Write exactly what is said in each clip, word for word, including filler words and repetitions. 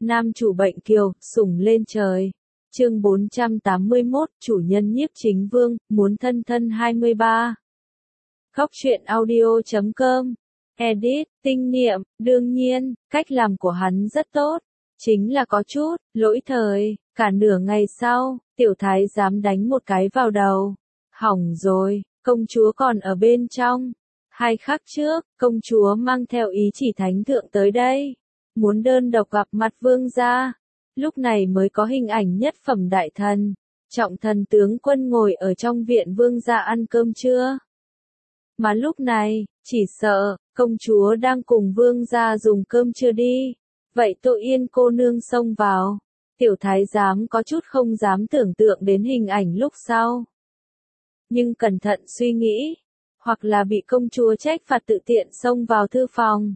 Nam chủ bệnh kiều, sủng lên trời. Chương bốn trăm tám mươi mốt, chủ nhân Nhiếp Chính Vương, muốn thân thân hai mươi ba. Khóc chuyện audio chấm com. Edit, tinh niệm, đương nhiên, cách làm của hắn rất tốt. Chính là có chút, lỗi thời, cả nửa ngày sau, tiểu thái dám đánh một cái vào đầu. Hỏng rồi, công chúa còn ở bên trong. Hai khắc trước, công chúa mang theo ý chỉ thánh thượng tới đây. Muốn đơn độc gặp mặt vương gia. Lúc này mới có hình ảnh nhất phẩm đại thần. Trọng thần tướng quân ngồi ở trong viện vương gia ăn cơm trưa. Mà lúc này, chỉ sợ, công chúa đang cùng vương gia dùng cơm trưa đi. Vậy Tội Yên cô nương xông vào. Tiểu thái giám có chút không dám tưởng tượng đến hình ảnh lúc sau. Nhưng cẩn thận suy nghĩ. Hoặc là bị công chúa trách phạt tự tiện xông vào thư phòng.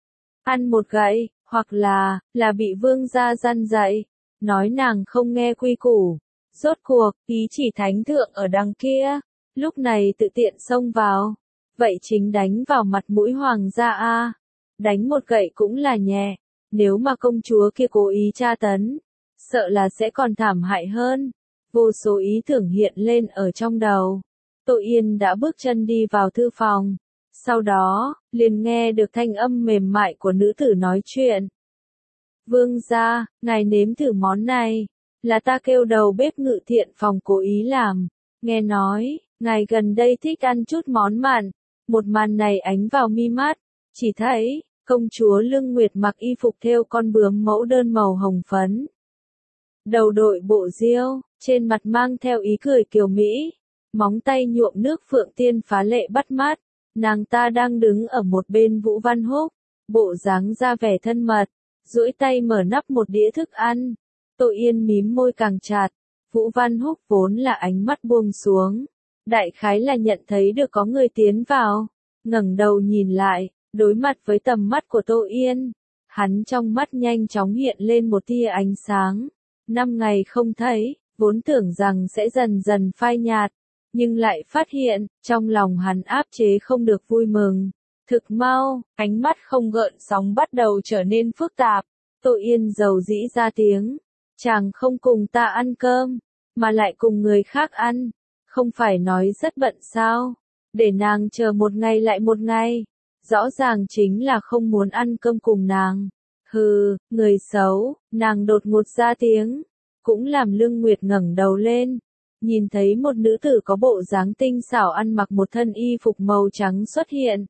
Ăn một gậy, hoặc là, là bị vương gia gian dạy. Nói nàng không nghe quy củ. Rốt cuộc, ý chỉ thánh thượng ở đằng kia. Lúc này tự tiện xông vào. Vậy chính đánh vào mặt mũi hoàng gia a. Đánh một gậy cũng là nhẹ. Nếu mà công chúa kia cố ý tra tấn, sợ là sẽ còn thảm hại hơn. Vô số ý tưởng hiện lên ở trong đầu. Tội Yên đã bước chân đi vào thư phòng. Sau đó, liền nghe được thanh âm mềm mại của nữ tử nói chuyện. Vương gia, ngài nếm thử món này. Là ta kêu đầu bếp Ngự Thiện phòng cố ý làm. Nghe nói, ngài gần đây thích ăn chút món mặn. Một màn này ánh vào mi mắt. Chỉ thấy, công chúa Lương Nguyệt mặc y phục thêu con bướm mẫu đơn màu hồng phấn. Đầu đội bộ diêu, trên mặt mang theo ý cười kiều mỹ. Móng tay nhuộm nước phượng tiên phá lệ bắt mắt. Nàng ta đang đứng ở một bên Vũ Văn Húc. Bộ dáng ra vẻ thân mật. Duỗi tay mở nắp một đĩa thức ăn. Tội Yên mím môi càng chặt. Vũ Văn Húc vốn là ánh mắt buông xuống. Đại khái là nhận thấy được có người tiến vào. Ngẩng đầu nhìn lại, đối mặt với tầm mắt của Tội Yên. Hắn trong mắt nhanh chóng hiện lên một tia ánh sáng. Năm ngày không thấy, vốn tưởng rằng sẽ dần dần phai nhạt. Nhưng lại phát hiện, trong lòng hắn áp chế không được vui mừng. Thực mau, ánh mắt không gợn sóng bắt đầu trở nên phức tạp. Tội Yên dầu dĩ ra tiếng. Chàng không cùng ta ăn cơm, mà lại cùng người khác ăn. Không phải nói rất bận sao? Để nàng chờ một ngày lại một ngày. Rõ ràng chính là không muốn ăn cơm cùng nàng. Hừ, người xấu, nàng đột ngột ra tiếng. Cũng làm Lương Nguyệt ngẩng đầu lên. Nhìn thấy một nữ tử có bộ dáng tinh xảo ăn mặc một thân y phục màu trắng xuất hiện.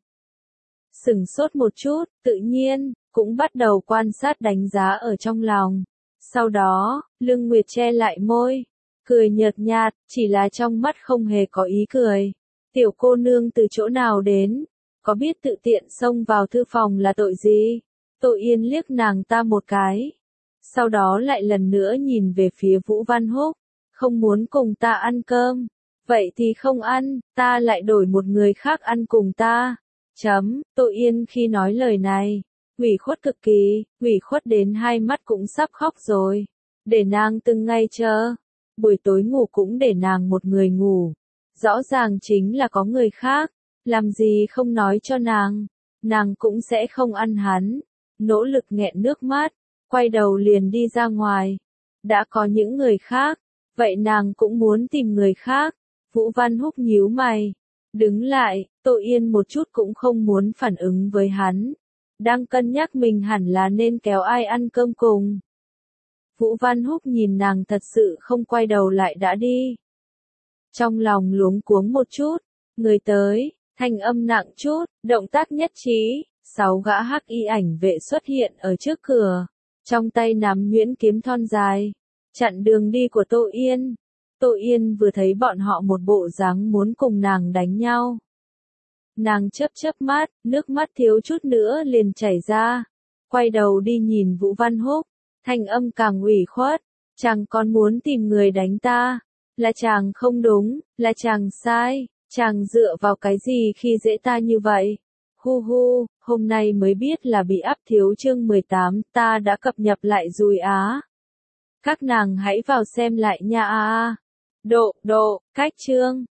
Sửng sốt một chút, tự nhiên, cũng bắt đầu quan sát đánh giá ở trong lòng. Sau đó, Lương Nguyệt che lại môi. Cười nhợt nhạt, chỉ là trong mắt không hề có ý cười. Tiểu cô nương từ chỗ nào đến? Có biết tự tiện xông vào thư phòng là tội gì? Tội Yên liếc nàng ta một cái. Sau đó lại lần nữa nhìn về phía Vũ Văn Húc. Không muốn cùng ta ăn cơm. Vậy thì không ăn, ta lại đổi một người khác ăn cùng ta. Chấm, Tội Yên khi nói lời này. Ủy khuất cực kỳ, ủy khuất đến hai mắt cũng sắp khóc rồi. Để nàng từng ngày chờ. Buổi tối ngủ cũng để nàng một người ngủ. Rõ ràng chính là có người khác. Làm gì không nói cho nàng. Nàng cũng sẽ không ăn hắn. Nỗ lực nghẹn nước mắt. Quay đầu liền đi ra ngoài. Đã có những người khác. Vậy nàng cũng muốn tìm người khác. Vũ Văn Húc nhíu mày. Đứng lại, Tội Yên một chút cũng không muốn phản ứng với hắn. Đang cân nhắc mình hẳn là nên kéo ai ăn cơm cùng. Vũ Văn Húc nhìn nàng thật sự không quay đầu lại đã đi. Trong lòng luống cuống một chút. Người tới, thanh âm nặng chút, động tác nhất trí. Sáu gã hắc y ảnh vệ xuất hiện ở trước cửa. Trong tay nắm nhuyễn kiếm thon dài. Chặn đường đi của Tội Yên. Tội Yên vừa thấy bọn họ một bộ dáng muốn cùng nàng đánh nhau. Nàng chớp chớp mắt, nước mắt thiếu chút nữa liền chảy ra. Quay đầu đi nhìn Vũ Văn Húc. Thanh âm càng ủy khuất. Chàng còn muốn tìm người đánh ta. Là chàng không đúng, là chàng sai. Chàng dựa vào cái gì khi dễ ta như vậy? Hu hu, hôm nay mới biết là bị áp thiếu chương mười tám, ta đã cập nhập lại rồi á. Các nàng hãy vào xem lại nha a a. Độ, độ, cách chương.